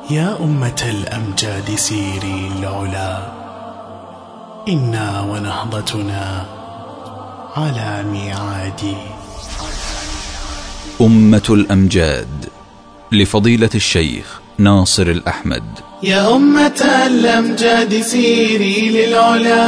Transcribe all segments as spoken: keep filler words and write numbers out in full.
يا أمة الأمجاد سيري العلا، إنا ونهضتنا على ميعاد. أمة الأمجاد لفضيلة الشيخ ناصر الأحمد. يا أمة الأمجاد سيري للعلا،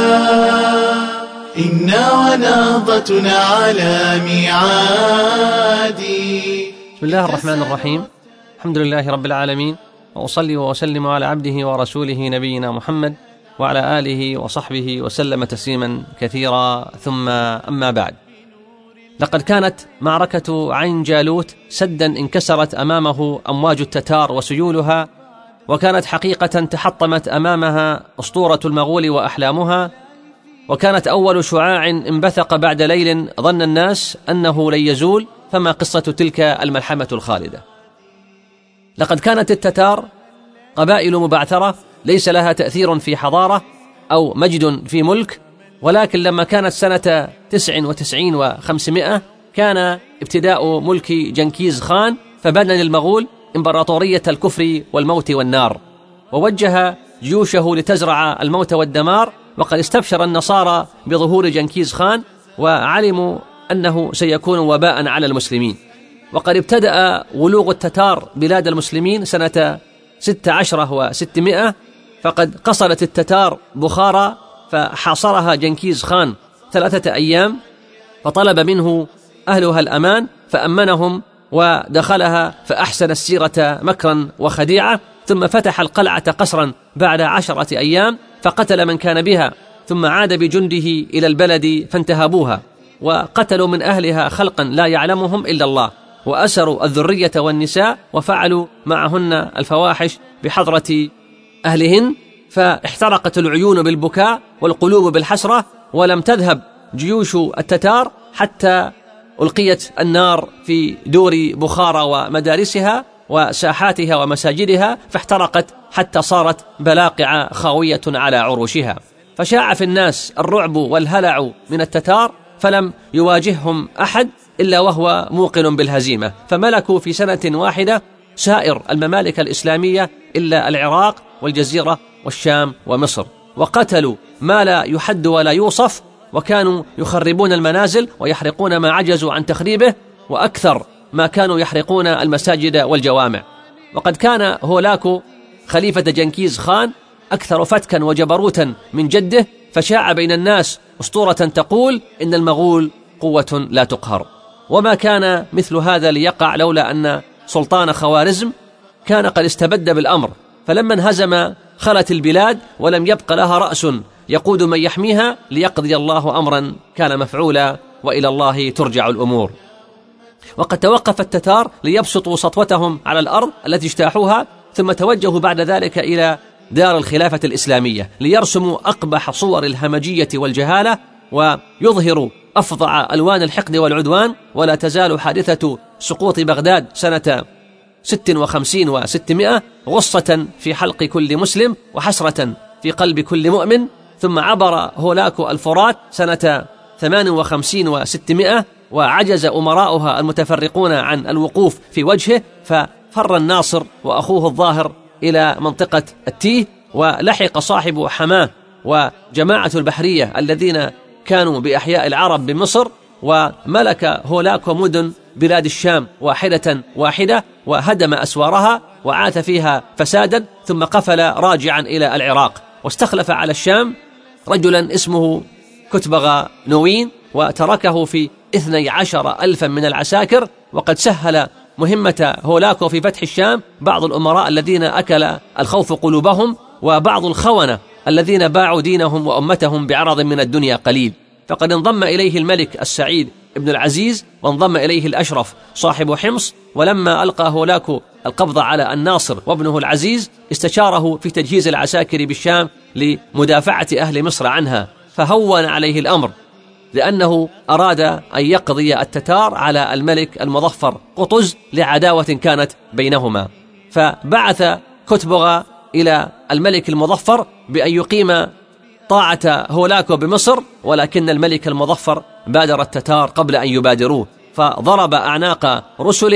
إنا ونهضتنا على ميعاد. بسم الله الرحمن الرحيم، الحمد لله رب العالمين، وأصلي وأسلم على عبده ورسوله نبينا محمد وعلى آله وصحبه وسلم تسليما كثيرا، ثم أما بعد. لقد كانت معركة عين جالوت سدا انكسرت أمامه أمواج التتار وسيولها، وكانت حقيقة تحطمت أمامها أسطورة المغول وأحلامها، وكانت أول شعاع انبثق بعد ليل ظن الناس أنه لن يزول. فما قصة تلك الملحمة الخالدة؟ لقد كانت التتار قبائل مبعثرة ليس لها تأثير في حضارة أو مجد في ملك، ولكن لما كانت سنة تسع وتسعين وخمسمائة كان ابتداء ملك جنكيز خان، فبنى للمغول إمبراطورية الكفر والموت والنار، ووجه جيوشه لتزرع الموت والدمار. وقد استبشر النصارى بظهور جنكيز خان وعلموا أنه سيكون وباء على المسلمين. وقد ابتدأ ولوغ التتار بلاد المسلمين سنة ست عشرة وستمائة، فقد قصرت التتار بخارى فحاصرها جنكيز خان ثلاثة أيام، فطلب منه أهلها الأمان فأمنهم ودخلها فأحسن السيرة مكرا وخديعة، ثم فتح القلعة قصرا بعد عشرة أيام فقتل من كان بها، ثم عاد بجنده إلى البلد فانتهبوها وقتلوا من أهلها خلقا لا يعلمهم إلا الله، وأسروا الذرية والنساء وفعلوا معهن الفواحش بحضرة أهلهن، فاحترقت العيون بالبكاء والقلوب بالحسرة، ولم تذهب جيوش التتار حتى ألقيت النار في دور بخارى ومدارسها وساحاتها ومساجدها، فاحترقت حتى صارت بلاقع خاوية على عروشها. فشاع في الناس الرعب والهلع من التتار، فلم يواجههم أحد إلا وهو موقن بالهزيمة، فملكوا في سنة واحدة سائر الممالك الإسلامية إلا العراق والجزيرة والشام ومصر، وقتلوا ما لا يحد ولا يوصف، وكانوا يخربون المنازل ويحرقون ما عجزوا عن تخريبه، وأكثر ما كانوا يحرقون المساجد والجوامع. وقد كان هولاكو خليفة جنكيز خان أكثر فتكا وجبروتا من جده، فشاع بين الناس أسطورة تقول إن المغول قوة لا تقهر، وما كان مثل هذا ليقع لولا أن سلطان خوارزم كان قد استبد بالأمر، فلما انهزم خلت البلاد ولم يبق لها رأس يقود من يحميها ليقضي الله أمرا كان مفعولا، وإلى الله ترجع الأمور. وقد توقف التتار ليبسطوا سطوتهم على الأرض التي اجتاحوها، ثم توجهوا بعد ذلك إلى دار الخلافة الإسلامية ليرسموا أقبح صور الهمجية والجهالة ويظهروا أفظع ألوان الحقد والعدوان. ولا تزال حادثة سقوط بغداد سنة ست وخمسين وستمائة غصة في حلق كل مسلم وحسرة في قلب كل مؤمن. ثم عبر هولاكو الفرات سنة ثمان وخمسين وستمائة وعجز أمراؤها المتفرقون عن الوقوف في وجهه، ففر الناصر وأخوه الظاهر إلى منطقة التيه، ولحق صاحب حماه وجماعة البحرية الذين كانوا بأحياء العرب بمصر، وملك هولاكو مدن بلاد الشام واحدة واحدة وهدم أسوارها وعاث فيها فسادا، ثم قفل راجعا إلى العراق، واستخلف على الشام رجلا اسمه كتبغ نوين وتركه في اثني عشر ألفا من العساكر. وقد سهل مهمة هولاكو في فتح الشام بعض الأمراء الذين أكل الخوف قلوبهم، وبعض الخونة الذين باعوا دينهم وأمتهم بعرض من الدنيا قليل. فقد انضم إليه الملك السعيد ابن العزيز، وانضم إليه الأشرف صاحب حمص، ولما ألقى هولاكو القبض على الناصر وابنه العزيز استشاره في تجهيز العساكر بالشام لمدافعة أهل مصر عنها، فهون عليه الأمر لأنه أراد أن يقضي التتار على الملك المظفر قطز لعداوة كانت بينهما. فبعث كتبغ إلى الملك المظفر بأن يقيم طاعة هولاكو بمصر، ولكن الملك المظفر بادر التتار قبل أن يبادروه، فضرب أعناق رسلهم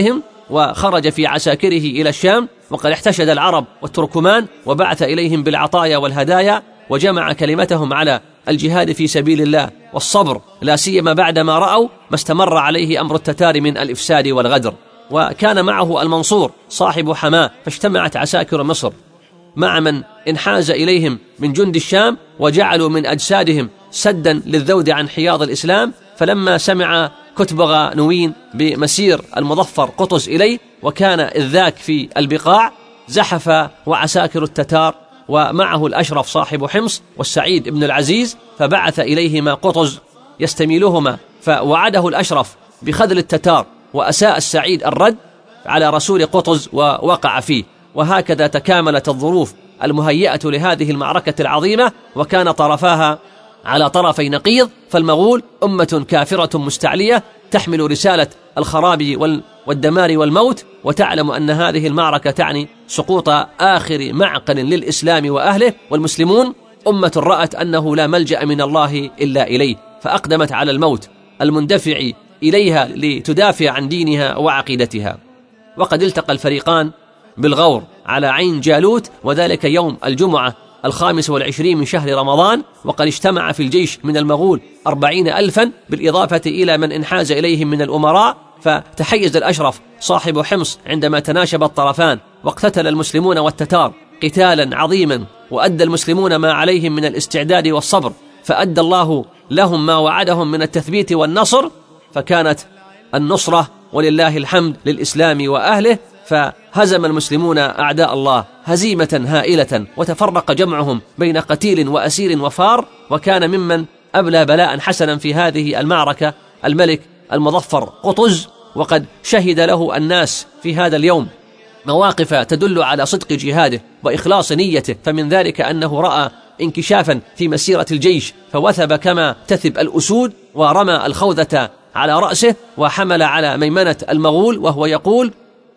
وخرج في عساكره إلى الشام، وقد احتشد العرب والتركمان وبعث إليهم بالعطايا والهدايا، وجمع كلمتهم على الجهاد في سبيل الله والصبر، لا سيما بعدما رأوا ما استمر عليه أمر التتار من الإفساد والغدر. وكان معه المنصور صاحب حماه، فاجتمعت عساكر مصر مع من انحاز إليهم من جند الشام، وجعلوا من أجسادهم سدا للذود عن حياض الإسلام. فلما سمع كتبغ نوين بمسير المظفر قطز إليه، وكان إذ ذاك في البقاع، زحف وعساكر التتار ومعه الأشرف صاحب حمص والسعيد بن العزيز، فبعث إليهما قطز يستميلهما، فوعده الأشرف بخذل التتار، وأساء السعيد الرد على رسول قطز ووقع فيه. وهكذا تكاملت الظروف المهيئة لهذه المعركة العظيمة، وكان طرفاها على طرفي نقيض. فالمغول أمة كافرة مستعلية تحمل رسالة الخراب والدمار والموت، وتعلم أن هذه المعركة تعني سقوط آخر معقل للإسلام وأهله، والمسلمون أمة رأت أنه لا ملجأ من الله إلا إليه، فأقدمت على الموت المندفع إليها لتدافع عن دينها وعقيدتها. وقد التقى الفريقان بالغور على عين جالوت، وذلك يوم الجمعة الخامس والعشرين من شهر رمضان، وقد اجتمع في الجيش من المغول أربعين ألفا بالإضافة إلى من انحاز إليهم من الأمراء. فتحيز الأشرف صاحب حمص عندما تناشب الطرفان، واقتتل المسلمون والتتار قتالا عظيما، وأدى المسلمون ما عليهم من الاستعداد والصبر، فأدى الله لهم ما وعدهم من التثبيت والنصر، فكانت النصرة ولله الحمد للإسلام وأهله. فهزم المسلمون أعداء الله هزيمة هائلة، وتفرق جمعهم بين قتيل وأسير وفار. وكان ممن أبلى بلاء حسنا في هذه المعركة الملك المظفر قطز، وقد شهد له الناس في هذا اليوم مواقف تدل على صدق جهاده وإخلاص نيته. فمن ذلك أنه رأى انكشافا في مسيرة الجيش، فوثب كما تثب الأسود، ورمى الخوذة على رأسه، وحمل على ميمنة المغول وهو يقول: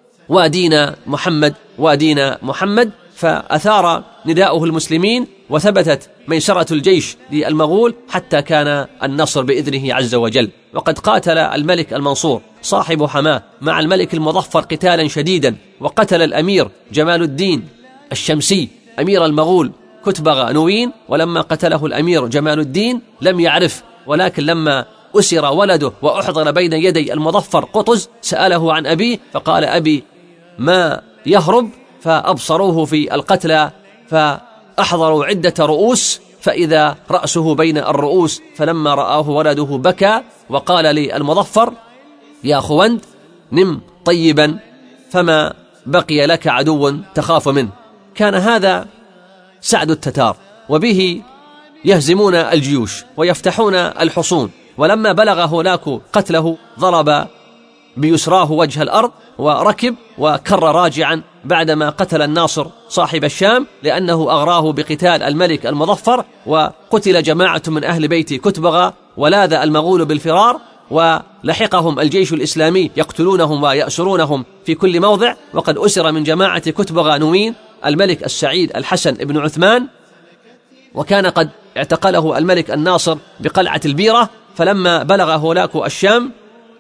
وادينا محمد وادينا محمد. فأثار نداؤه المسلمين، وثبتت ميسرة الجيش للمغول حتى كان النصر بإذنه عز وجل. وقد قاتل الملك المنصور صاحب حماه مع الملك المظفر قتالا شديدا، وقتل الأمير جمال الدين الشمسي أمير المغول كتبغ نوين. ولما قتله الأمير جمال الدين لم يعرف، ولكن لما أسر ولده وأحضر بين يدي المظفر قطز سأله عن أبيه، فقال: أبي ما يهرب. فأبصروه في القتلى، فأحضروا عدة رؤوس، فإذا رأسه بين الرؤوس. فلما رآه ولده بكى وقال للمظفر: يا خوند نم طيبا، فما بقي لك عدو تخاف منه. كان هذا سعد التتار، وبه يهزمون الجيوش ويفتحون الحصون. ولما بلغ هناك قتله ضرب بيسراه وجه الأرض وركب وكر راجعا بعدما قتل الناصر صاحب الشام، لأنه أغراه بقتال الملك المظفر. وقتل جماعة من أهل بيت كتبغ، ولاذ المغول بالفرار، ولحقهم الجيش الإسلامي يقتلونهم ويأسرونهم في كل موضع. وقد أسر من جماعة كتبغ نوين الملك السعيد الحسن بن عثمان، وكان قد اعتقله الملك الناصر بقلعة البيرة. فلما بلغ هولاك الشام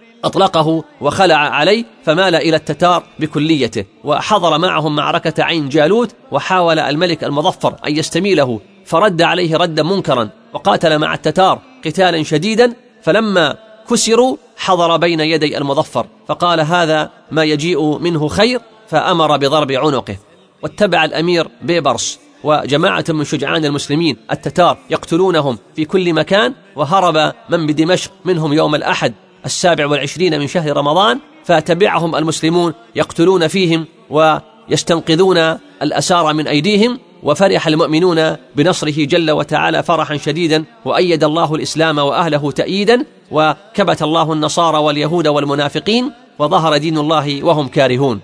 أطلقه وخلع عليه، فمال إلى التتار بكليته، وحضر معهم معركة عين جالوت. وحاول الملك المظفر أن يستميله، فرد عليه ردا منكرا، وقاتل مع التتار قتالا شديدا. فلما كسروا حضر بين يدي المظفر، فقال: هذا ما يجيء منه خير، فأمر بضرب عنقه. واتبع الأمير بيبرس وجماعة من شجعان المسلمين التتار يقتلونهم في كل مكان. وهرب من بدمشق منهم يوم الأحد السابع والعشرين من شهر رمضان، فتبعهم المسلمون يقتلون فيهم ويستنقذون الأسارى من أيديهم. وفرح المؤمنون بنصره جل وتعالى فرحا شديدا، وأيد الله الإسلام وأهله تأييدا، وكبت الله النصارى واليهود والمنافقين، وظهر دين الله وهم كارهون.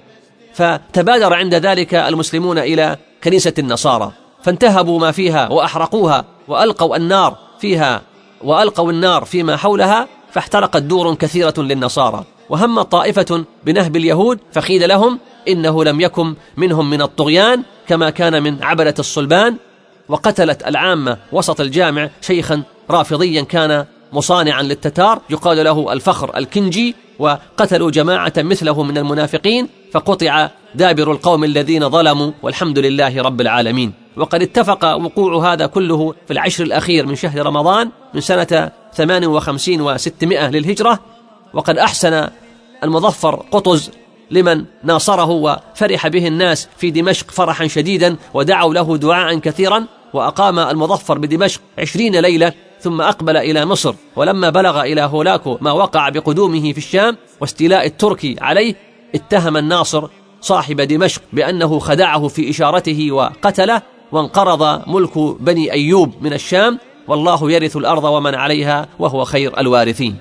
فتبادر عند ذلك المسلمون إلى كنيسة النصارى، فانتهبوا ما فيها وأحرقوها، وألقوا النار فيها وألقوا النار فيما حولها، فاحترقت دور كثيرة للنصارى. وهم طائفة بنهب اليهود، فقيل لهم: إنه لم يكن منهم من الطغيان كما كان من عبدة الصلبان. وقتلت العامة وسط الجامع شيخا رافضيا كان مصانعا للتتار يقال له الفخر الكنجي، وقتلوا جماعة مثله من المنافقين، فقطع دابر القوم الذين ظلموا، والحمد لله رب العالمين. وقد اتفق وقوع هذا كله في العشر الأخير من شهر رمضان من سنة ثمان وخمسين وستمائة للهجرة. وقد أحسن المظفر قطز لمن ناصره وفرح به الناس في دمشق فرحا شديدا، ودعوا له دعاء كثيرا، وأقام المظفر بدمشق عشرين ليلة ثم أقبل إلى مصر. ولما بلغ إلى هولاكو ما وقع بقدومه في الشام واستيلاء التركي عليه، اتهم الناصر صاحب دمشق بأنه خدعه في إشارته وقتله، وانقرض ملك بني أيوب من الشام، والله يرث الأرض ومن عليها وهو خير الوارثين.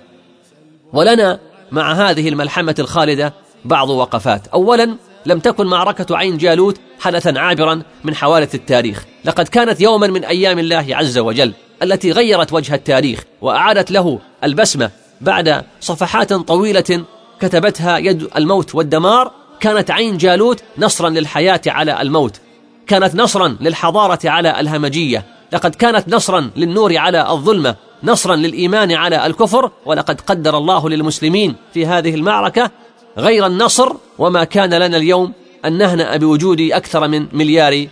ولنا مع هذه الملحمة الخالدة بعض وقفات. أولا، لم تكن معركة عين جالوت حدثا عابرا من حوادث التاريخ، لقد كانت يوما من أيام الله عز وجل التي غيرت وجه التاريخ وأعادت له البسمة بعد صفحات طويلة كتبتها يد الموت والدمار. كانت عين جالوت نصرا للحياة على الموت، كانت نصرا للحضارة على الهمجية، لقد كانت نصرا للنور على الظلمة، نصرا للإيمان على الكفر. ولقد قدر الله للمسلمين في هذه المعركة غير النصر، وما كان لنا اليوم أن نهنأ بوجود أكثر من مليار.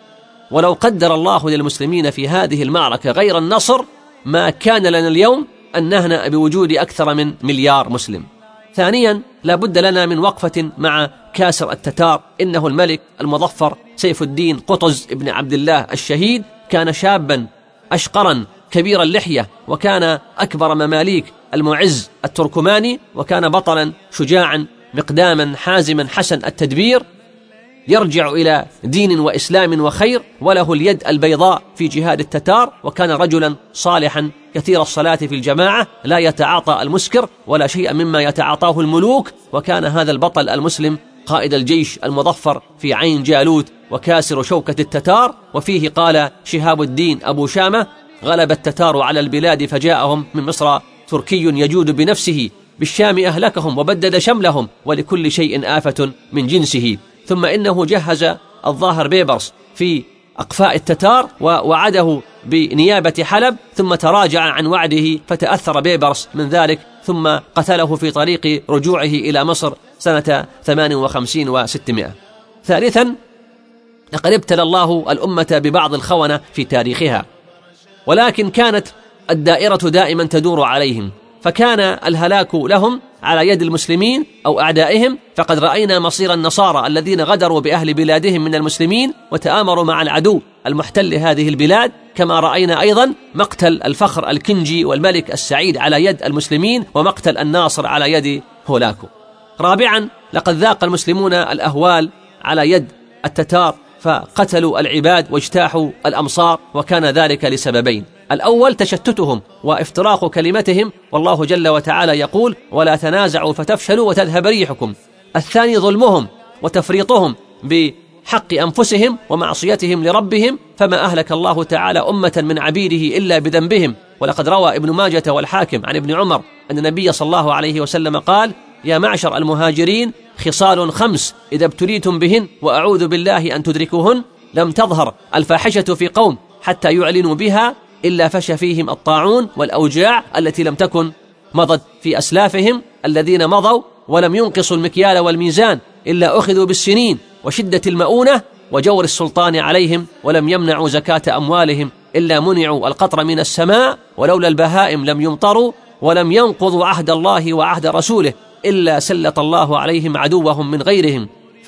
ولو قدر الله للمسلمين في هذه المعركة غير النصر، ما كان لنا اليوم أن نهنأ بوجود أكثر من مليار مسلم. ثانيا، لا بد لنا من وقفة مع كاسر التتار. إنه الملك المظفر سيف الدين قطز ابن عبد الله الشهيد، كان شابا أشقرا كبير اللحية، وكان أكبر مماليك المعز التركماني، وكان بطلا شجاعا مقداما حازما حسن التدبير، يرجع إلى دين وإسلام وخير، وله اليد البيضاء في جهاد التتار، وكان رجلا صالحا كثير الصلاة في الجماعة، لا يتعاطى المسكر ولا شيء مما يتعاطاه الملوك. وكان هذا البطل المسلم قائد الجيش المظفر في عين جالوت وكاسر شوكة التتار. وفيه قال شهاب الدين أبو شامة: غلب التتار على البلاد فجاءهم من مصر تركي يجود بنفسه، بالشام أهلكهم وبدد شملهم، ولكل شيء آفة من جنسه. ثم إنه جهز الظاهر بيبرس في أقفاء التتار ووعده بنيابة حلب، ثم تراجع عن وعده فتأثر بيبرس من ذلك، ثم قتله في طريق رجوعه إلى مصر سنة ثمان وخمسين وستمائة. ثالثا، لقد ابتلى الله الأمة ببعض الخونة في تاريخها، ولكن كانت الدائرة دائما تدور عليهم، فكان الهلاك لهم على يد المسلمين أو أعدائهم. فقد رأينا مصير النصارى الذين غدروا بأهل بلادهم من المسلمين وتآمروا مع العدو المحتل هذه البلاد، كما رأينا أيضا مقتل الفخر الكنجي والملك السعيد على يد المسلمين، ومقتل الناصر على يد هولاكو. رابعا، لقد ذاق المسلمون الأهوال على يد التتار، فقتلوا العباد واجتاحوا الأمصار، وكان ذلك لسببين: الأول تشتتهم وافتراق كلمتهم، والله جل وتعالى يقول: ولا تنازعوا فتفشلوا وتذهب ريحكم. الثاني ظلمهم وتفريطهم بحق أنفسهم ومعصيتهم لربهم، فما أهلك الله تعالى أمة من عبيده إلا بذنبهم. ولقد روى ابن ماجة والحاكم عن ابن عمر أن النبي صلى الله عليه وسلم قال: يا معشر المهاجرين، خصال خمس إذا ابتليتم بهن وأعوذ بالله أن تدركوهن: لم تظهر الفاحشة في قوم حتى يعلنوا بها إلا فشى فيهم الطاعون والأوجاع التي لم تكن مضت في أسلافهم الذين مضوا، ولم ينقصوا المكيال والميزان إلا أخذوا بالسنين وشدة المؤونة وجور السلطان عليهم، ولم يمنعوا زكاة أموالهم إلا منعوا القطر من السماء، ولولا البهائم لم يمطروا، ولم ينقضوا عهد الله وعهد رسوله إلا سلط الله عليهم عدوهم من غيرهم،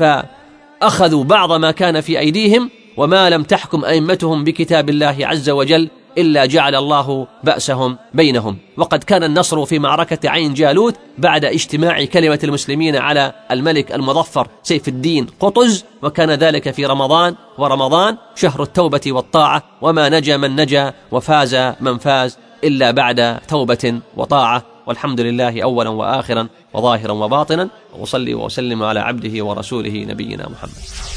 فأخذوا بعض ما كان في أيديهم، وما لم تحكم أئمتهم بكتاب الله عز وجل إلا جعل الله بأسهم بينهم. وقد كان النصر في معركة عين جالوت بعد اجتماع كلمة المسلمين على الملك المظفر سيف الدين قطز، وكان ذلك في رمضان، ورمضان شهر التوبة والطاعة، وما نجا من نجا وفاز من فاز إلا بعد توبة وطاعة. والحمد لله أولا وآخرا وظاهرا وباطنا، وأصلي وأسلم على عبده ورسوله نبينا محمد.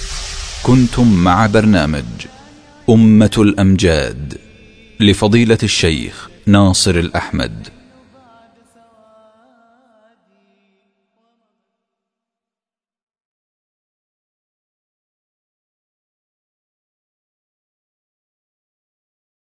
كنتم مع برنامج أمة الأمجاد لفضيلة الشيخ ناصر الأحمد.